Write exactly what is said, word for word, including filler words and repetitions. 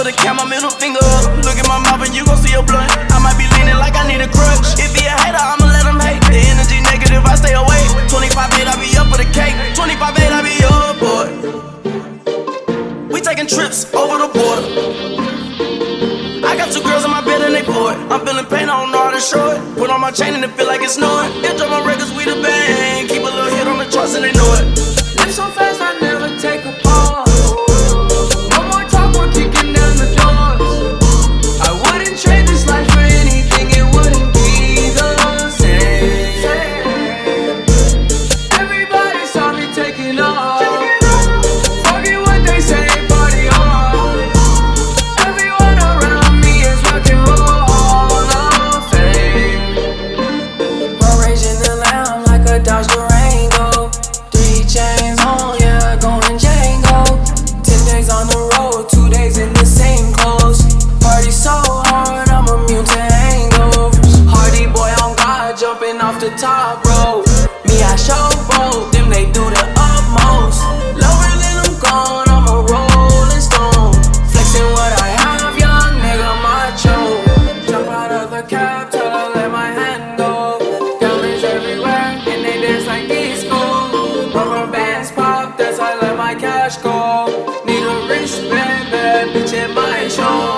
with a cam, my middle finger up. Look at my mouth and you gon' see a blunt. I might be leaning like I need a crutch. If he a hater, I'ma let him hate. The energy negative, I stay away. twenty-five eight, I be up for the cake. twenty-five eight, I be up, boy. We taking trips over the border. I got two girls in my bed and they bored. I'm feeling pain, I don't know how to show it. Put on my chain and it feel like it's snowing. It drop my records, we the bang. Keep a little hit on the charts and they know it. Live so fast, I never take a pause. No more talk, we're kicking down the doors. I wouldn't trade this life for anything, it wouldn't be the same. Everybody saw me taking off. Forget what they say, party on. Everyone around me is rock and roll Hall of Fame. Road raging the lamb like a Dodge Durango. Three chains on, yeah, going Django. Ten days on the road, two days in the same clothes. Party so hard, I'm immune to hangovers. Hardy boy on God, jumping off the top rope. Me, I show both, them they do the utmost. Lower than I'm gone, I'm a rolling stone. Flexing what I have, young nigga macho. Jump out of the cab, tell her let my hand go. Diamonds everywhere, and they dance like disco. Rubber bands pop, that's why I let my cash go. Need a wristband, bad bitch at my show.